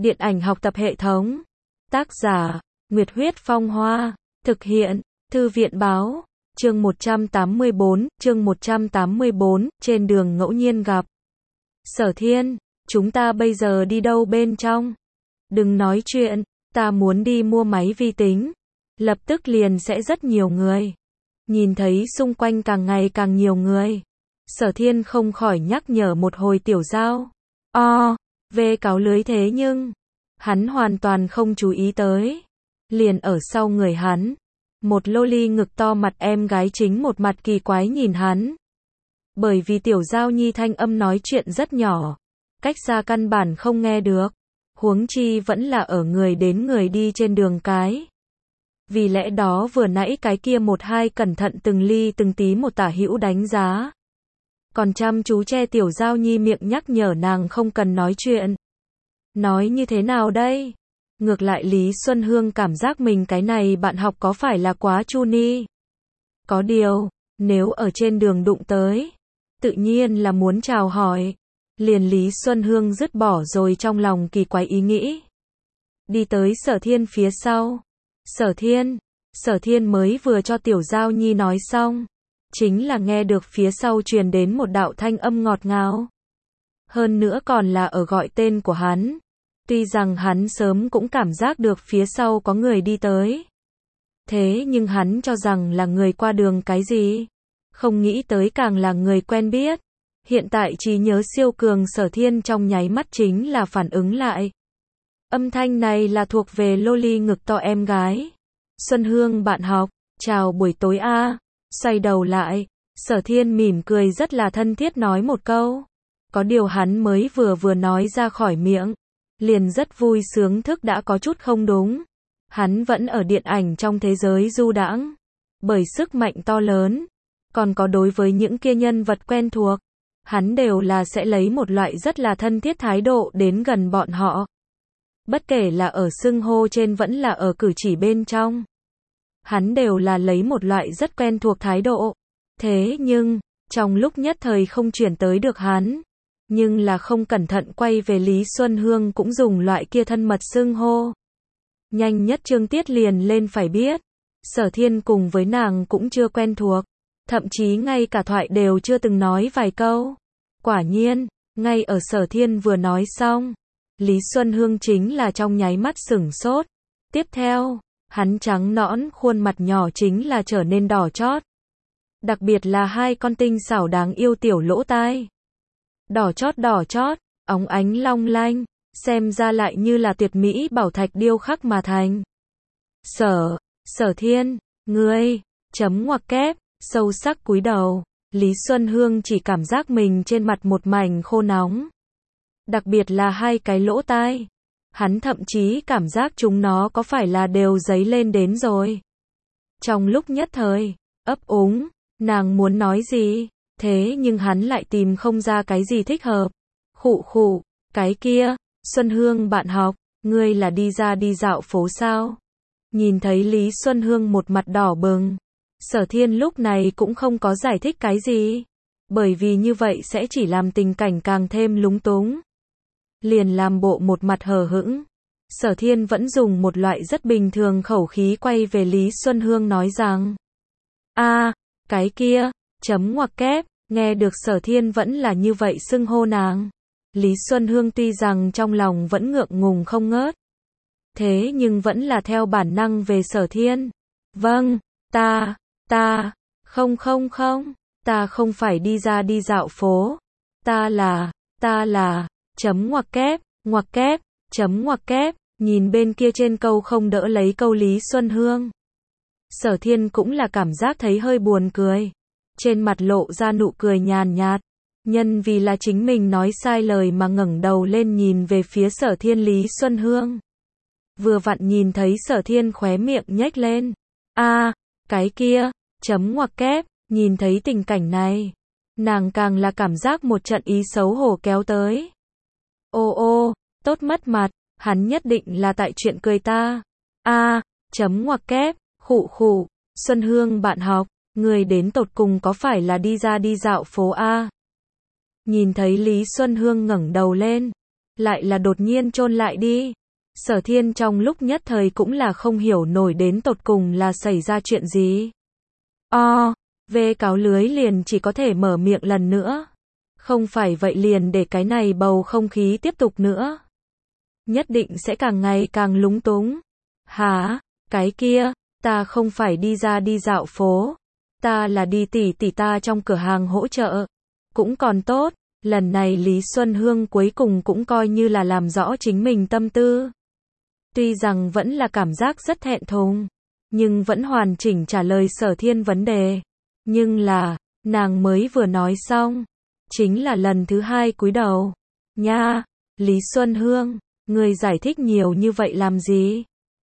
Điện ảnh học tập hệ thống. Tác giả, Nguyệt Huyết Phong Hoa. Thực hiện, Thư viện Báo. Chương 184, trên đường ngẫu nhiên gặp. Sở Thiên, chúng ta bây giờ đi đâu bên trong? Đừng nói chuyện, ta muốn đi mua máy vi tính. Lập tức liền sẽ rất nhiều người. Nhìn thấy xung quanh càng ngày càng nhiều người. Sở Thiên không khỏi nhắc nhở một hồi Tiểu Giao. Về cáo lưới thế nhưng, hắn hoàn toàn không chú ý tới. Liền ở sau người hắn. Một loli ngực to mặt em gái chính một mặt kỳ quái nhìn hắn. Bởi vì Tiểu Giao Nhi thanh âm nói chuyện rất nhỏ. Cách xa căn bản không nghe được. Huống chi vẫn là ở người đến người đi trên đường cái. Vì lẽ đó vừa nãy cái kia một hai cẩn thận từng ly từng tí một tả hữu đánh giá. Còn chăm chú che Tiểu Giao Nhi miệng nhắc nhở nàng không cần nói chuyện. Nói như thế nào đây? Ngược lại Lý Xuân Hương cảm giác mình cái này bạn học có phải là quá chu ni. Có điều, nếu ở trên đường đụng tới, tự nhiên là muốn chào hỏi. Liền Lý Xuân Hương dứt bỏ rồi trong lòng kỳ quái ý nghĩ. Đi tới Sở Thiên phía sau. Sở Thiên mới vừa cho Tiểu Giao Nhi nói xong. Chính là nghe được phía sau truyền đến một đạo thanh âm ngọt ngào. Hơn nữa còn là ở gọi tên của hắn. Tuy rằng hắn sớm cũng cảm giác được phía sau có người đi tới. Thế nhưng hắn cho rằng là người qua đường cái gì. Không nghĩ tới càng là người quen biết. Hiện tại trí nhớ siêu cường Sở Thiên trong nháy mắt chính là phản ứng lại. Âm thanh này là thuộc về loli ngực to em gái. Xuân Hương bạn học, chào buổi tối a. Xoay đầu lại, Sở Thiên mỉm cười rất là thân thiết nói một câu. Có điều hắn mới vừa nói ra khỏi miệng. Liền rất vui sướng thức đã có chút không đúng. Hắn vẫn ở điện ảnh trong thế giới du đãng. Bởi sức mạnh to lớn. Còn có đối với những kia nhân vật quen thuộc. Hắn đều là sẽ lấy một loại rất là thân thiết thái độ đến gần bọn họ. Bất kể là ở xưng hô trên vẫn là ở cử chỉ bên trong. Hắn đều là lấy một loại rất quen thuộc thái độ. Thế nhưng, trong lúc nhất thời không chuyển tới được hắn. Nhưng là không cẩn thận quay về Lý Xuân Hương cũng dùng loại kia thân mật xưng hô. Nhanh nhất chương tiết liền lên phải biết. Sở Thiên cùng với nàng cũng chưa quen thuộc. Thậm chí ngay cả thoại đều chưa từng nói vài câu. Quả nhiên, ngay ở Sở Thiên vừa nói xong. Lý Xuân Hương chính là trong nháy mắt sửng sốt. Tiếp theo, hắn trắng nõn khuôn mặt nhỏ chính là trở nên đỏ chót. Đặc biệt là hai con tinh xảo đáng yêu tiểu lỗ tai. Đỏ chót, óng ánh long lanh, xem ra lại như là tuyệt mỹ bảo thạch điêu khắc mà thành. Sở Thiên, ngươi, chấm ngoặc kép, sâu sắc cúi đầu. Lý Xuân Hương chỉ cảm giác mình trên mặt một mảnh khô nóng. Đặc biệt là hai cái lỗ tai. Hắn thậm chí cảm giác chúng nó có phải là đều dấy lên đến rồi. Trong lúc nhất thời, ấp úng, nàng muốn nói gì, thế nhưng hắn lại tìm không ra cái gì thích hợp. Khụ, cái kia, Xuân Hương bạn học, ngươi là đi ra đi dạo phố sao? Nhìn thấy Lý Xuân Hương một mặt đỏ bừng. Sở Thiên lúc này cũng không có giải thích cái gì. Bởi vì như vậy sẽ chỉ làm tình cảnh càng thêm lúng túng. Liền làm bộ một mặt hờ hững. Sở Thiên vẫn dùng một loại rất bình thường khẩu khí quay về Lý Xuân Hương nói rằng. Cái kia, chấm ngoặc kép, nghe được Sở Thiên vẫn là như vậy xưng hô nàng. Lý Xuân Hương tuy rằng trong lòng vẫn ngượng ngùng không ngớt. Thế nhưng vẫn là theo bản năng về Sở Thiên. Vâng, ta không, ta không phải đi ra đi dạo phố. Ta là, chấm ngoặc kép, chấm ngoặc kép, nhìn bên kia trên câu không đỡ lấy câu Lý Xuân Hương. Sở Thiên cũng là cảm giác thấy hơi buồn cười. Trên mặt lộ ra nụ cười nhàn nhạt. Nhân vì là chính mình nói sai lời mà ngẩng đầu lên nhìn về phía Sở Thiên Lý Xuân Hương. Vừa vặn nhìn thấy Sở Thiên khóe miệng nhếch lên. Cái kia, chấm ngoặc kép, nhìn thấy tình cảnh này. Nàng càng là cảm giác một trận ý xấu hổ kéo tới. Tốt mất mặt, hắn nhất định là tại chuyện cười ta. Chấm ngoặc kép, khụ, Xuân Hương bạn học, người đến tột cùng có phải là đi ra đi dạo phố a? Nhìn thấy Lý Xuân Hương ngẩng đầu lên, lại là đột nhiên chôn lại đi. Sở Thiên trong lúc nhất thời cũng là không hiểu nổi đến tột cùng là xảy ra chuyện gì. Về cáo lưới liền chỉ có thể mở miệng lần nữa. Không phải vậy liền để cái này bầu không khí tiếp tục nữa. Nhất định sẽ càng ngày càng lúng túng. Hả, cái kia, ta không phải đi ra đi dạo phố. Ta là đi tỉ ta trong cửa hàng hỗ trợ. Cũng còn tốt, lần này Lý Xuân Hương cuối cùng cũng coi như là làm rõ chính mình tâm tư. Tuy rằng vẫn là cảm giác rất thẹn thùng, nhưng vẫn hoàn chỉnh trả lời Sở Thiên vấn đề. Nhưng là, nàng mới vừa nói xong, chính là lần thứ hai cúi đầu. Nha, Lý Xuân Hương, người giải thích nhiều như vậy làm gì?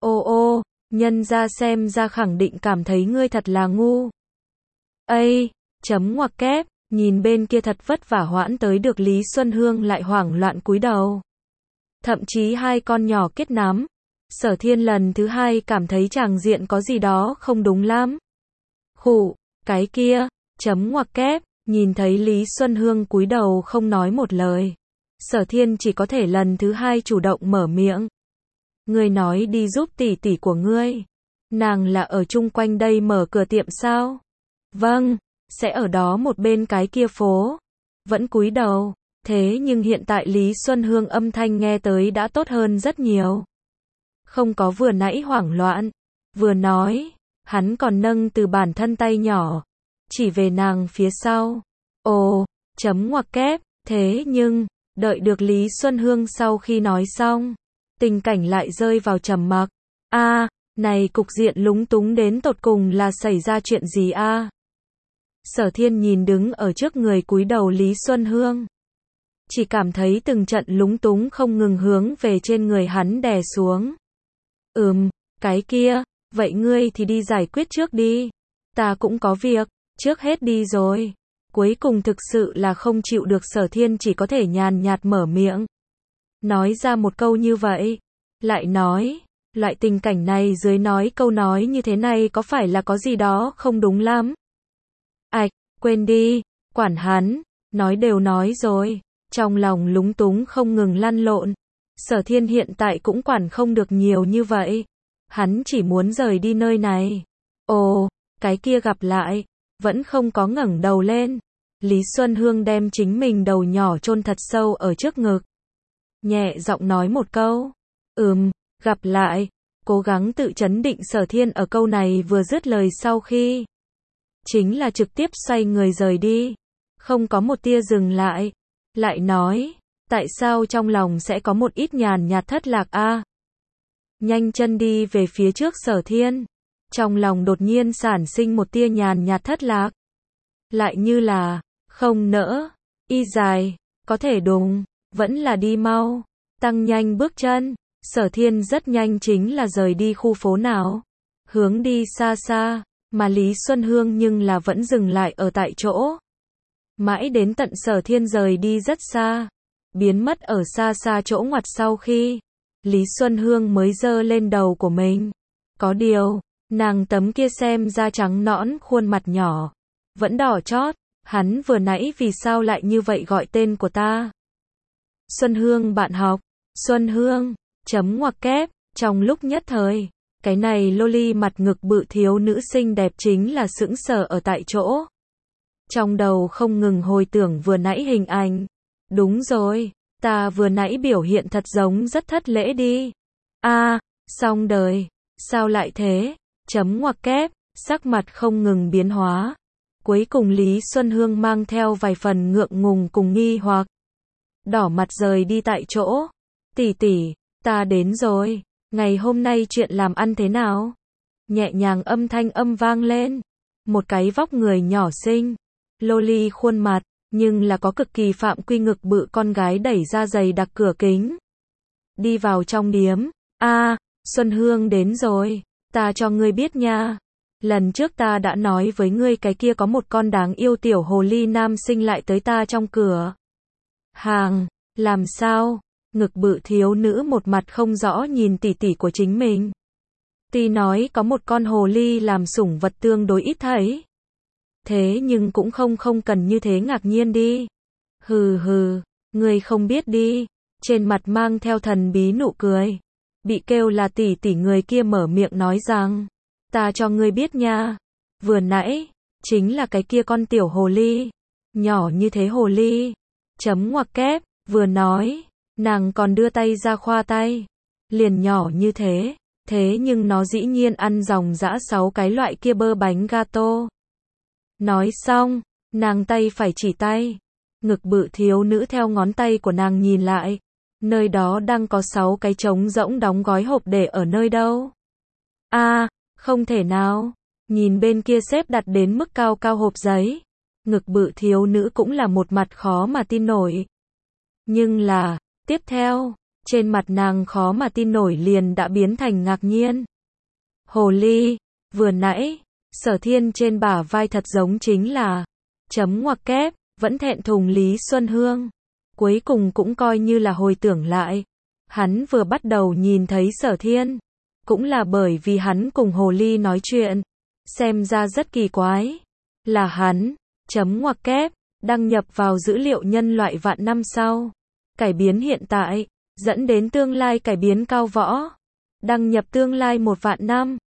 Nhân ra xem ra khẳng định cảm thấy ngươi thật là ngu. Chấm ngoặc kép, nhìn bên kia thật vất vả hoãn tới được Lý Xuân Hương lại hoảng loạn cúi đầu. Thậm chí hai con nhỏ kết nắm. Sở Thiên lần thứ hai cảm thấy tràng diện có gì đó không đúng lắm. Khụ, cái kia, chấm ngoặc kép, nhìn thấy Lý Xuân Hương cúi đầu không nói một lời. Sở Thiên chỉ có thể lần thứ hai chủ động mở miệng. Ngươi nói đi giúp tỷ tỷ của ngươi. Nàng là ở chung quanh đây mở cửa tiệm sao? Vâng, sẽ ở đó một bên cái kia phố. Vẫn cúi đầu, thế nhưng hiện tại Lý Xuân Hương âm thanh nghe tới đã tốt hơn rất nhiều. Không có vừa nãy hoảng loạn, vừa nói, hắn còn nâng từ bản thân tay nhỏ, chỉ về nàng phía sau. Chấm ngoặc kép, thế nhưng, đợi được Lý Xuân Hương sau khi nói xong, tình cảnh lại rơi vào trầm mặc. Này cục diện lúng túng đến tột cùng là xảy ra chuyện gì a? Sở Thiên nhìn đứng ở trước người cúi đầu Lý Xuân Hương. Chỉ cảm thấy từng trận lúng túng không ngừng hướng về trên người hắn đè xuống. Cái kia, vậy ngươi thì đi giải quyết trước đi. Ta cũng có việc, trước hết đi rồi. Cuối cùng thực sự là không chịu được Sở Thiên chỉ có thể nhàn nhạt mở miệng. Nói ra một câu như vậy. Lại nói, loại tình cảnh này dưới nói câu nói như thế này có phải là có gì đó không đúng lắm? Quên đi, quản hắn, nói đều nói rồi. Trong lòng lúng túng không ngừng lăn lộn. Sở Thiên hiện tại cũng quản không được nhiều như vậy. Hắn chỉ muốn rời đi nơi này. Cái kia gặp lại, vẫn không có ngẩng đầu lên. Lý Xuân Hương đem chính mình đầu nhỏ chôn thật sâu ở trước ngực. Nhẹ giọng nói một câu. Gặp lại. Cố gắng tự trấn định Sở Thiên ở câu này vừa dứt lời sau khi. Chính là trực tiếp xoay người rời đi. Không có một tia dừng lại. Lại nói, tại sao trong lòng sẽ có một ít nhàn nhạt thất lạc a? Nhanh chân đi về phía trước Sở Thiên. Trong lòng đột nhiên sản sinh một tia nhàn nhạt thất lạc. Lại như là, không nỡ, y dài, có thể đùng, vẫn là đi mau, tăng nhanh bước chân. Sở Thiên rất nhanh chính là rời đi khu phố nào. Hướng đi xa xa, mà Lý Xuân Hương nhưng là vẫn dừng lại ở tại chỗ. Mãi đến tận Sở Thiên rời đi rất xa, biến mất ở xa xa chỗ ngoặt sau khi, Lý Xuân Hương mới giơ lên đầu của mình. Có điều, nàng tấm kia xem da trắng nõn khuôn mặt nhỏ, vẫn đỏ chót, hắn vừa nãy vì sao lại như vậy gọi tên của ta? Xuân Hương bạn học, Xuân Hương, chấm ngoặc kép, trong lúc nhất thời, cái này loli mặt ngực bự thiếu nữ xinh đẹp chính là sững sờ ở tại chỗ. Trong đầu không ngừng hồi tưởng vừa nãy hình ảnh. Đúng rồi, ta vừa nãy biểu hiện thật giống rất thất lễ đi. Xong đời, sao lại thế? Chấm ngoặc kép, sắc mặt không ngừng biến hóa. Cuối cùng Lý Xuân Hương mang theo vài phần ngượng ngùng cùng nghi hoặc. Đỏ mặt rời đi tại chỗ. Tỷ, ta đến rồi, ngày hôm nay chuyện làm ăn thế nào? Nhẹ nhàng âm thanh vang lên. Một cái vóc người nhỏ xinh, loli khuôn mặt, nhưng là có cực kỳ phạm quy ngực bự con gái đẩy ra giày đặc cửa kính. Đi vào trong điếm. Xuân Hương đến rồi, ta cho ngươi biết nha. Lần trước ta đã nói với ngươi cái kia có một con đáng yêu tiểu hồ ly nam sinh lại tới ta trong cửa hàng. Làm sao? Ngực bự thiếu nữ một mặt không rõ nhìn tỷ tỷ của chính mình. Tuy nói có một con hồ ly làm sủng vật tương đối ít thấy. Thế nhưng cũng không cần như thế ngạc nhiên đi. Hừ, ngươi không biết đi. trên mặt mang theo thần bí nụ cười. Bị kêu là tỷ tỷ người kia mở miệng nói rằng, ta cho ngươi biết nha, vừa nãy, chính là cái kia con tiểu hồ ly, nhỏ như thế hồ ly, chấm ngoặc kép, vừa nói, nàng còn đưa tay ra khoa tay, liền nhỏ như thế, thế nhưng nó dĩ nhiên ăn dòng dã 6 cái loại kia bơ bánh gato. Nói xong, nàng tay phải chỉ tay, ngực bự thiếu nữ theo ngón tay của nàng nhìn lại, nơi đó đang có 6 cái trống rỗng đóng gói hộp để ở nơi đâu. Không thể nào, nhìn bên kia xếp đặt đến mức cao cao hộp giấy, ngực bự thiếu nữ cũng là một mặt khó mà tin nổi. Nhưng là, tiếp theo, trên mặt nàng khó mà tin nổi liền đã biến thành ngạc nhiên. Hồ ly, vừa nãy, Sở Thiên trên bả vai thật giống chính là, chấm ngoặc kép, vẫn thẹn thùng Lý Xuân Hương. Cuối cùng cũng coi như là hồi tưởng lại. Hắn vừa bắt đầu nhìn thấy Sở Thiên, cũng là bởi vì hắn cùng hồ ly nói chuyện, xem ra rất kỳ quái. Là hắn, chấm ngoặc kép, đăng nhập vào dữ liệu nhân loại vạn năm sau. Cải biến hiện tại, dẫn đến tương lai cải biến cao võ. Đăng nhập tương lai 1 vạn năm.